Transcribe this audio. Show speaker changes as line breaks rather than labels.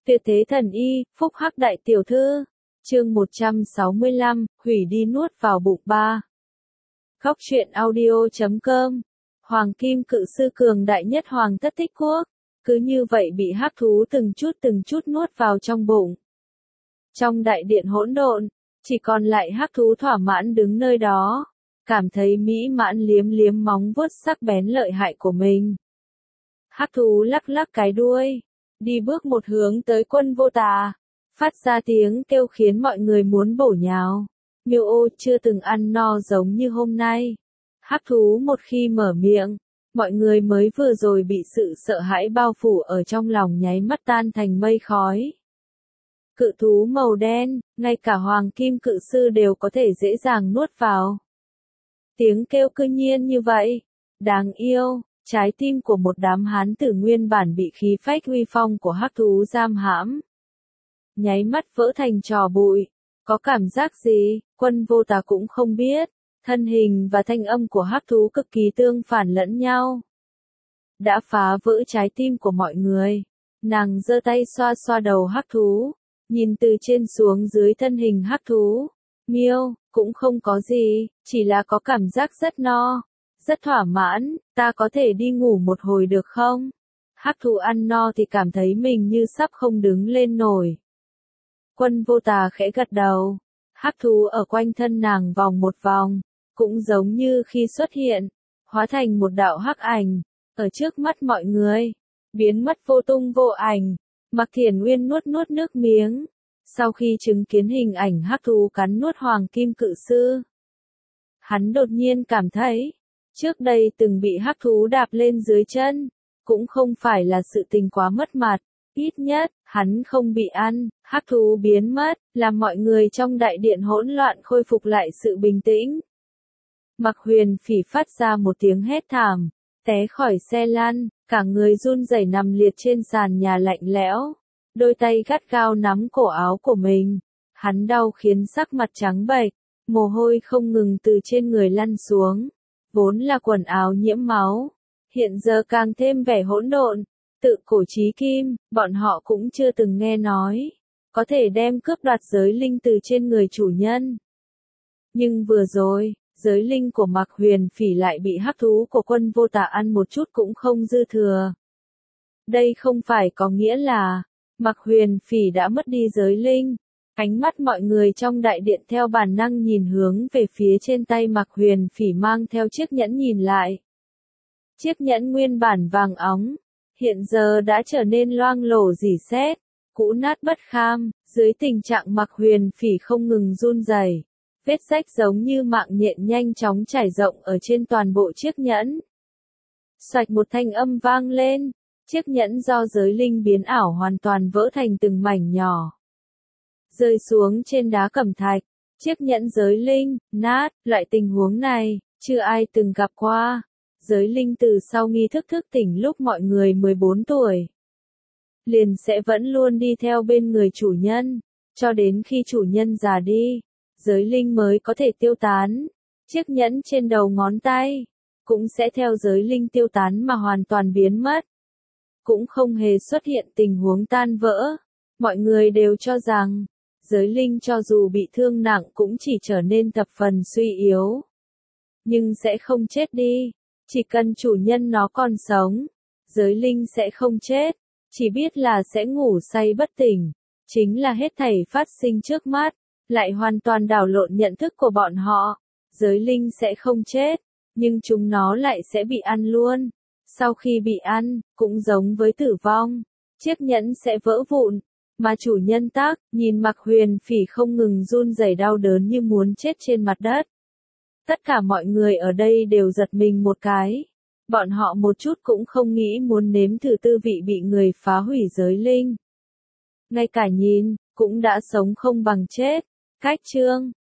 Tuyệt thế thần y, phúc hắc đại tiểu thư. Chương 165, hủy đi nuốt vào bụng ba. Khóc chuyện audio.com. Hoàng kim cự sư cường đại nhất hoàng thất Tích Quốc, cứ như vậy bị hắc thú từng chút nuốt vào trong bụng. Trong đại điện hỗn độn, chỉ còn lại hắc thú thỏa mãn đứng nơi đó, cảm thấy mỹ mãn liếm liếm móng vuốt sắc bén lợi hại của mình. Hắc thú lắc lắc cái đuôi, đi bước một hướng tới Quân Vô Tà, phát ra tiếng kêu khiến mọi người muốn bổ nhào. Miêu Ô chưa từng ăn no giống như hôm nay. Hắc thú một khi mở miệng, mọi người mới vừa rồi bị sự sợ hãi bao phủ ở trong lòng nháy mắt tan thành mây khói. Cự thú màu đen, ngay cả hoàng kim cự sư đều có thể dễ dàng nuốt vào. Tiếng kêu cư nhiên như vậy, đáng yêu, trái tim của một đám hán tử nguyên bản bị khí phách uy phong của hắc thú giam hãm. Nháy mắt vỡ thành trò bụi, có cảm giác gì, Quân Vô Tà cũng không biết, thân hình và thanh âm của hắc thú cực kỳ tương phản lẫn nhau. Đã phá vỡ trái tim của mọi người, nàng giơ tay xoa xoa đầu hắc thú, nhìn từ trên xuống dưới thân hình hắc thú. Miêu, cũng không có gì, chỉ là có cảm giác rất no, rất thỏa mãn, ta có thể đi ngủ một hồi được không? Hắc thú ăn no thì cảm thấy mình như sắp không đứng lên nổi. Quân Vô Tà khẽ gật đầu, hắc thú ở quanh thân nàng vòng một vòng, cũng giống như khi xuất hiện, hóa thành một đạo hắc ảnh, ở trước mắt mọi người, biến mất vô tung vô ảnh. Mạc Thiển Nguyên nuốt nước miếng, sau khi chứng kiến hình ảnh hắc thú cắn nuốt hoàng kim cự sư. Hắn đột nhiên cảm thấy, trước đây từng bị hắc thú đạp lên dưới chân, cũng không phải là sự tình quá mất mặt, ít nhất, hắn không bị ăn, hắc thú biến mất, làm mọi người trong đại điện hỗn loạn khôi phục lại sự bình tĩnh. Mạc Huyền Phỉ phát ra một tiếng hét thảm, té khỏi xe lăn, cả người run rẩy nằm liệt trên sàn nhà lạnh lẽo, đôi tay gắt gao nắm cổ áo của mình, hắn đau khiến sắc mặt trắng bệch, mồ hôi không ngừng từ trên người lăn xuống, vốn là quần áo nhiễm máu, hiện giờ càng thêm vẻ hỗn độn. Tự cổ chí kim, bọn họ cũng chưa từng nghe nói, có thể đem cướp đoạt giới linh từ trên người chủ nhân. Nhưng vừa rồi, giới linh của Mạc Huyền Phỉ lại bị hắc thú của Quân Vô Tà ăn một chút cũng không dư thừa. Đây không phải có nghĩa là, Mạc Huyền Phỉ đã mất đi giới linh. Ánh mắt mọi người trong đại điện theo bản năng nhìn hướng về phía trên tay Mạc Huyền Phỉ mang theo chiếc nhẫn nhìn lại. Chiếc nhẫn nguyên bản vàng óng, hiện giờ đã trở nên loang lổ rỉ sét, cũ nát bất kham, dưới tình trạng Mạc Huyền Phỉ không ngừng run rẩy, vết rách giống như mạng nhện nhanh chóng trải rộng ở trên toàn bộ chiếc nhẫn. Xoạch một thanh âm vang lên, chiếc nhẫn do giới linh biến ảo hoàn toàn vỡ thành từng mảnh nhỏ. Rơi xuống trên đá cẩm thạch, chiếc nhẫn giới linh, nát, loại tình huống này, chưa ai từng gặp qua. Giới linh từ sau nghi thức thức tỉnh lúc mọi người 14 tuổi, liền sẽ vẫn luôn đi theo bên người chủ nhân, cho đến khi chủ nhân già đi, giới linh mới có thể tiêu tán. Chiếc nhẫn trên đầu ngón tay, cũng sẽ theo giới linh tiêu tán mà hoàn toàn biến mất. Cũng không hề xuất hiện tình huống tan vỡ, mọi người đều cho rằng, giới linh cho dù bị thương nặng cũng chỉ trở nên thập phần suy yếu, nhưng sẽ không chết đi. Chỉ cần chủ nhân nó còn sống, giới linh sẽ không chết, chỉ biết là sẽ ngủ say bất tỉnh, chính là hết thảy phát sinh trước mắt, lại hoàn toàn đảo lộn nhận thức của bọn họ. Giới linh sẽ không chết, nhưng chúng nó lại sẽ bị ăn luôn. Sau khi bị ăn, cũng giống với tử vong, chiếc nhẫn sẽ vỡ vụn, mà chủ nhân tác, nhìn Mạc Huyền Phỉ không ngừng run rẩy đau đớn như muốn chết trên mặt đất. Tất cả mọi người ở đây đều giật mình một cái. Bọn họ một chút cũng không nghĩ muốn nếm thử tư vị bị người phá hủy giới linh. Ngay cả nhìn, cũng đã sống không bằng chết. Cách chương